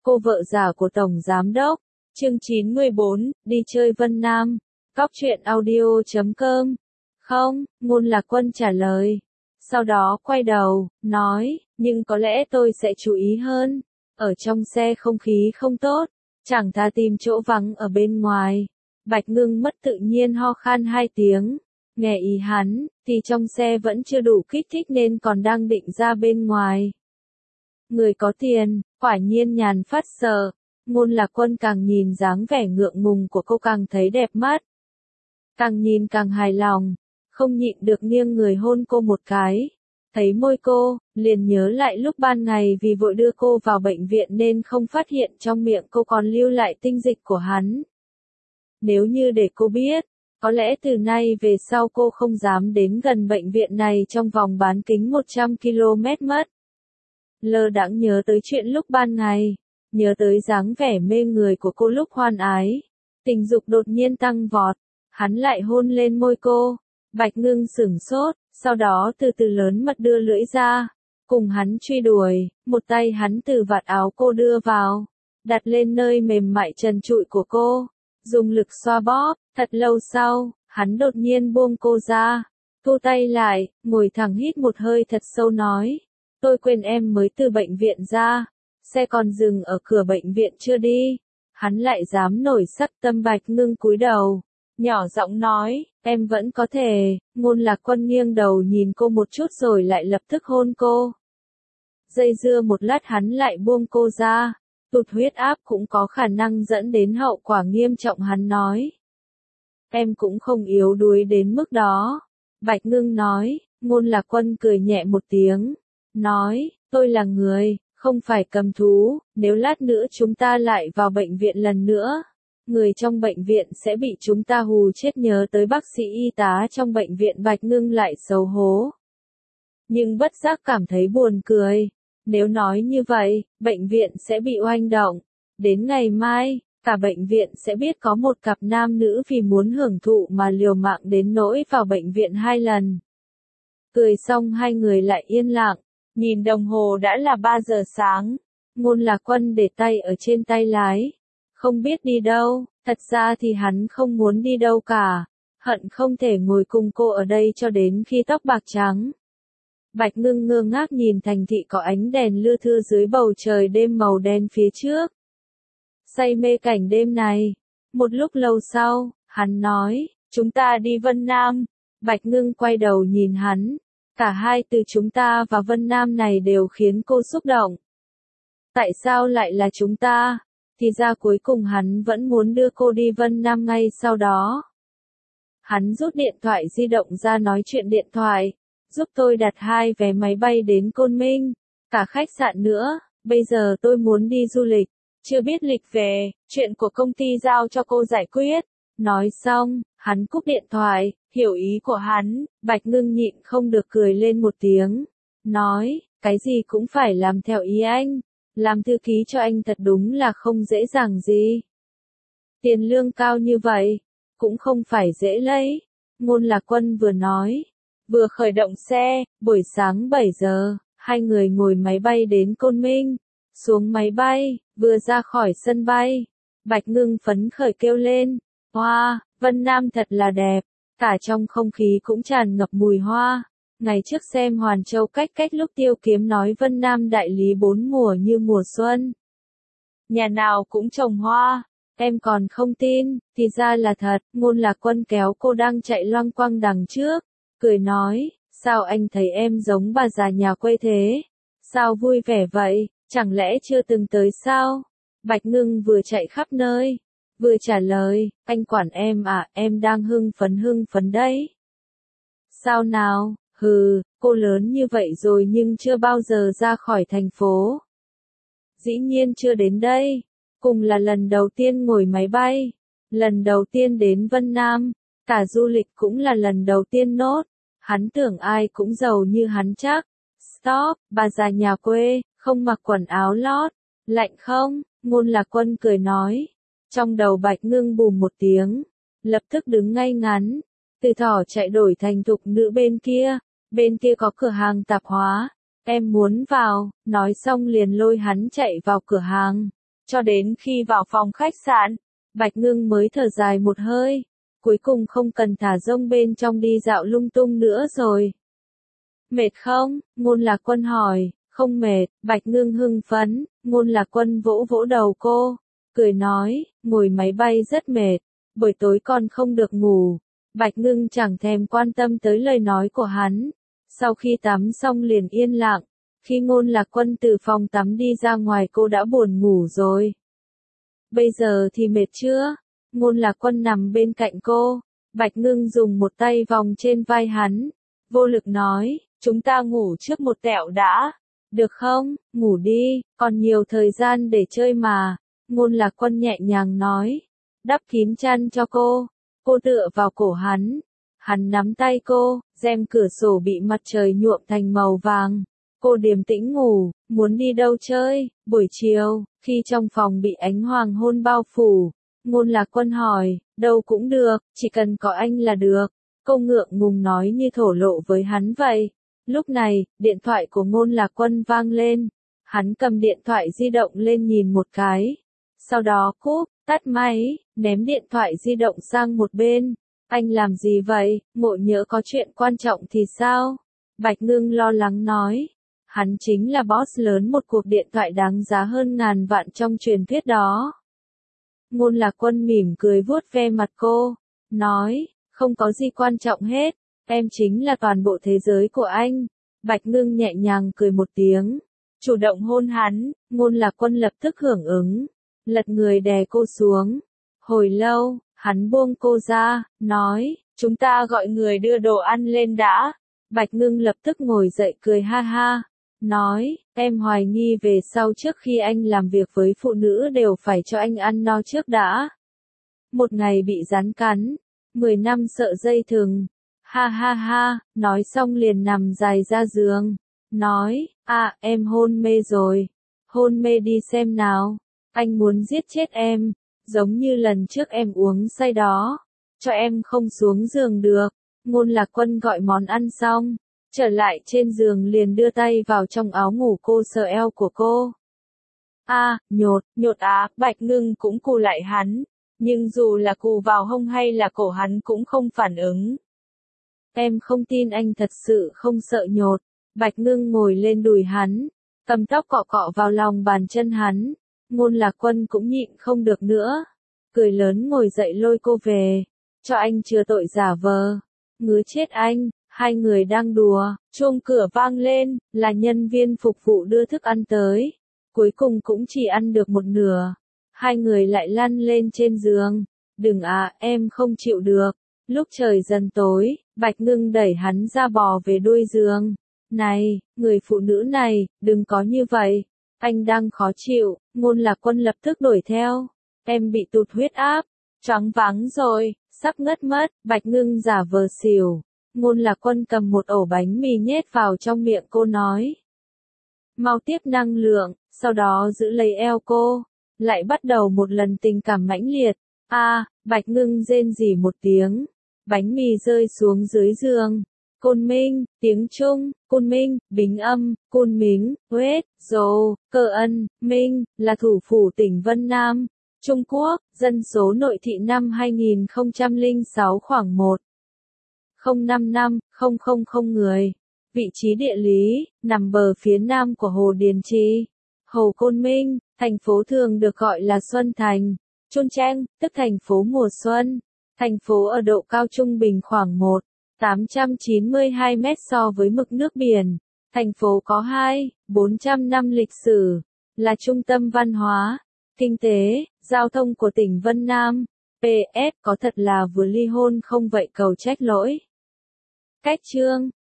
cô vợ già của Tổng Giám Đốc. Chương 94, đi chơi Vân Nam. Cóc truyện audio.com. Không, Ngôn Lạc Quân trả lời. Sau đó quay đầu, nói, nhưng có lẽ tôi sẽ chú ý hơn. Ở trong xe không khí không tốt, chẳng thà tìm chỗ vắng ở bên ngoài. Bạch Ngưng mất tự nhiên ho khan 2 tiếng. Nghe ý hắn, thì trong xe vẫn chưa đủ kích thích nên còn đang định ra bên ngoài. Người có tiền, quả nhiên nhàn phát sợ. Ngôn Lạc Quân càng nhìn dáng vẻ ngượng ngùng của cô càng thấy đẹp mắt. Càng nhìn càng hài lòng, không nhịn được nghiêng người hôn cô một cái. Thấy môi cô, liền nhớ lại lúc ban ngày vì vội đưa cô vào bệnh viện nên không phát hiện trong miệng cô còn lưu lại tinh dịch của hắn. Nếu như để cô biết, có lẽ từ nay về sau cô không dám đến gần bệnh viện này trong vòng bán kính 100 km mất. Lơ đãng nhớ tới chuyện lúc ban ngày, nhớ tới dáng vẻ mê người của cô lúc hoan ái. Tình dục đột nhiên tăng vọt, hắn lại hôn lên môi cô. Bạch Ngưng sửng sốt, sau đó từ từ lớn mật đưa lưỡi ra, cùng hắn truy đuổi, một tay hắn từ vạt áo cô đưa vào, đặt lên nơi mềm mại trần trụi của cô, dùng lực xoa bóp. Thật lâu sau, hắn đột nhiên buông cô ra, thu tay lại, ngồi thẳng hít một hơi thật sâu nói, tôi quên em mới từ bệnh viện ra, xe còn dừng ở cửa bệnh viện chưa đi. Hắn lại dám nổi sắc tâm. Bạch Ngưng cúi đầu, nhỏ giọng nói, em vẫn có thể. Ngôn Lạc Quân nghiêng đầu nhìn cô một chút rồi lại lập tức hôn cô. Dây dưa một lát hắn lại buông cô ra, tụt huyết áp cũng có khả năng dẫn đến hậu quả nghiêm trọng. Hắn nói, em cũng không yếu đuối đến mức đó. Bạch Ngưng nói. Ngôn Lạc Quân cười nhẹ một tiếng, nói, tôi là người, không phải cầm thú, nếu lát nữa chúng ta lại vào bệnh viện lần nữa, người trong bệnh viện sẽ bị chúng ta hù chết. Nhớ tới bác sĩ y tá trong bệnh viện, Bạch Ngưng lại xấu hổ. Nhưng bất giác cảm thấy buồn cười. Nếu nói như vậy, bệnh viện sẽ bị oanh động. Đến ngày mai, cả bệnh viện sẽ biết có một cặp nam nữ vì muốn hưởng thụ mà liều mạng đến nỗi vào bệnh viện 2 lần. Cười xong hai người lại yên lặng, nhìn đồng hồ đã là 3 giờ sáng. Ngôn Lạc Quân để tay ở trên tay lái, không biết đi đâu. Thật ra thì hắn không muốn đi đâu cả, hận không thể ngồi cùng cô ở đây cho đến khi tóc bạc trắng. Bạch Ngưng ngơ ngác nhìn thành thị có ánh đèn lưa thưa dưới bầu trời đêm màu đen phía trước. Say mê cảnh đêm này. Một lúc lâu sau, hắn nói, chúng ta đi Vân Nam. Bạch Ngưng quay đầu nhìn hắn. Cả hai từ chúng ta và Vân Nam này đều khiến cô xúc động. Tại sao lại là chúng ta? Thì ra cuối cùng hắn vẫn muốn đưa cô đi Vân Nam ngay sau đó. Hắn rút điện thoại di động ra nói chuyện điện thoại. Giúp tôi đặt 2 vé máy bay đến Côn Minh, cả khách sạn nữa, bây giờ tôi muốn đi du lịch, chưa biết lịch về, chuyện của công ty giao cho cô giải quyết. Nói xong, hắn cúp điện thoại, hiểu ý của hắn. Bạch Ngưng nhịn không được cười lên một tiếng, nói, cái gì cũng phải làm theo ý anh. Làm thư ký cho anh thật đúng là không dễ dàng gì. Tiền lương cao như vậy, cũng không phải dễ lấy. Ngôn Lạc Quân vừa nói, vừa khởi động xe. Buổi sáng 7 giờ, hai người ngồi máy bay đến Côn Minh. Xuống máy bay, vừa ra khỏi sân bay, Bạch Ngưng phấn khởi kêu lên, hoa, Vân Nam thật là đẹp. Cả trong không khí cũng tràn ngập mùi hoa. Ngày trước xem Hoàn Châu cách lúc Tiêu Kiếm nói Vân Nam đại lý 4 mùa như mùa xuân, nhà nào cũng trồng hoa. Em còn không tin, thì ra là thật. Ngôn Lạc Quân kéo cô đang chạy loanh quanh đằng trước, cười nói, sao anh thấy em giống bà già nhà quê thế? Sao vui vẻ vậy, chẳng lẽ chưa từng tới sao? Bạch Ngưng vừa chạy khắp nơi, vừa trả lời, anh quản em à, em đang hưng phấn đấy. Sao nào? Hừ, cô lớn như vậy rồi nhưng chưa bao giờ ra khỏi thành phố. Dĩ nhiên chưa đến đây, cùng là lần đầu tiên ngồi máy bay, lần đầu tiên đến Vân Nam, cả du lịch cũng là lần đầu tiên nốt. Hắn tưởng ai cũng giàu như hắn chắc. Stop, bà già nhà quê, không mặc quần áo lót, lạnh không? Ngôn Lạc Quân cười nói. Trong đầu Bạch Ngưng bùm một tiếng, lập tức đứng ngay ngắn. Từ thỏ chạy đổi thành thục nữ bên kia có cửa hàng tạp hóa, em muốn vào. Nói xong liền lôi hắn chạy vào cửa hàng. Cho đến khi vào phòng khách sạn, Bạch Ngưng mới thở dài một hơi. Cuối cùng không cần thả rông bên trong đi dạo lung tung nữa rồi. Mệt không? Ngôn Lạc Quân hỏi. Không mệt, Bạch Ngưng hưng phấn. Ngôn Lạc Quân vỗ vỗ đầu cô, cười nói, ngồi máy bay rất mệt, buổi tối còn không được ngủ. Bạch Ngưng chẳng thèm quan tâm tới lời nói của hắn. Sau khi tắm xong liền yên lặng. Khi Ngôn Lạc Quân từ phòng tắm đi ra ngoài cô đã buồn ngủ rồi. Bây giờ thì mệt chưa? Ngôn Lạc Quân nằm bên cạnh cô. Bạch Ngưng dùng một tay vòng trên vai hắn. Vô lực nói, chúng ta ngủ trước một tẹo đã. Được không? Ngủ đi, còn nhiều thời gian để chơi mà. Ngôn Lạc Quân nhẹ nhàng nói. Đắp kín chăn cho cô. Cô tựa vào cổ hắn. Hắn nắm tay cô, rèm cửa sổ bị mặt trời nhuộm thành màu vàng. Cô điềm tĩnh ngủ, muốn đi đâu chơi? Buổi chiều, khi trong phòng bị ánh hoàng hôn bao phủ, Ngôn Lạc Quân hỏi, đâu cũng được, chỉ cần có anh là được. Cô ngượng ngùng nói như thổ lộ với hắn vậy. Lúc này, điện thoại của Ngôn Lạc Quân vang lên. Hắn cầm điện thoại di động lên nhìn một cái. Sau đó cúp, tắt máy, ném điện thoại di động sang một bên. Anh làm gì vậy? Ngộ nhỡ có chuyện quan trọng thì sao? Bạch Ngưng lo lắng nói. Hắn chính là boss lớn một cuộc điện thoại đáng giá hơn ngàn vạn trong truyền thuyết đó. Ngôn Lạc Quân mỉm cười vuốt ve mặt cô, nói, không có gì quan trọng hết, em chính là toàn bộ thế giới của anh. Bạch Ngưng nhẹ nhàng cười một tiếng, chủ động hôn hắn. Ngôn Lạc Quân lập tức hưởng ứng, lật người đè cô xuống. Hồi lâu, hắn buông cô ra, nói, chúng ta gọi người đưa đồ ăn lên đã. Bạch Ngưng lập tức ngồi dậy cười ha ha, nói, em hoài nghi về sau trước khi anh làm việc với phụ nữ đều phải cho anh ăn no trước đã. Một ngày bị rắn cắn, 10 năm sợ dây thừng. Ha ha ha, nói xong liền nằm dài ra giường. Nói, em hôn mê rồi. Hôn mê đi xem nào. Anh muốn giết chết em, giống như lần trước em uống say đó. Cho em không xuống giường được. Ngôn Lạc Quân gọi món ăn xong, trở lại trên giường liền đưa tay vào trong áo ngủ cô sờ eo của cô. Nhột Bạch Ngưng cũng cù lại hắn, nhưng dù là cù vào hông hay là cổ hắn cũng không phản ứng. Em không tin anh thật sự không sợ nhột. Bạch Ngưng ngồi lên đùi hắn, cầm tóc cọ cọ vào lòng bàn chân hắn. Ngôn Lạc Quân cũng nhịn không được nữa, cười lớn ngồi dậy lôi cô về, cho anh chừa tội giả vờ. Ngứa chết anh. Hai người đang đùa, chuông cửa vang lên, là nhân viên phục vụ đưa thức ăn tới. Cuối cùng cũng chỉ ăn được một nửa. Hai người lại lăn lên trên giường. Đừng em không chịu được. Lúc trời dần tối, Bạch Ngưng đẩy hắn ra bò về đuôi giường. Này, người phụ nữ này, đừng có như vậy. Anh đang khó chịu. Ngôn Lạc Quân lập tức đuổi theo. Em bị tụt huyết áp, choáng váng rồi, sắp ngất mất. Bạch Ngưng giả vờ xỉu. Ngôn Lạc Quân cầm một ổ bánh mì nhét vào trong miệng cô nói. Mau tiếp năng lượng, sau đó giữ lấy eo cô. Lại bắt đầu một lần tình cảm mãnh liệt. Bạch Ngưng rên rỉ một tiếng. Bánh mì rơi xuống dưới giường. Côn Minh, tiếng Trung, Côn Minh, Bính Âm, Côn Mính, Huế, Dô, Cơ Ân, Minh, là thủ phủ tỉnh Vân Nam, Trung Quốc. Dân số nội thị năm 2006 khoảng 1,055,000 người. Vị trí địa lý, nằm bờ phía nam của Hồ Điền Trì. Hồ Côn Minh, thành phố thường được gọi là Xuân Thành, Chôn Trang, tức thành phố mùa xuân. Thành phố ở độ cao trung bình khoảng 1,892 mét so với mực nước biển. Thành phố có 400 năm lịch sử, là trung tâm văn hóa, kinh tế, giao thông của tỉnh Vân Nam. PS, có thật là vừa ly hôn không vậy cầu trách lỗi. Cách chương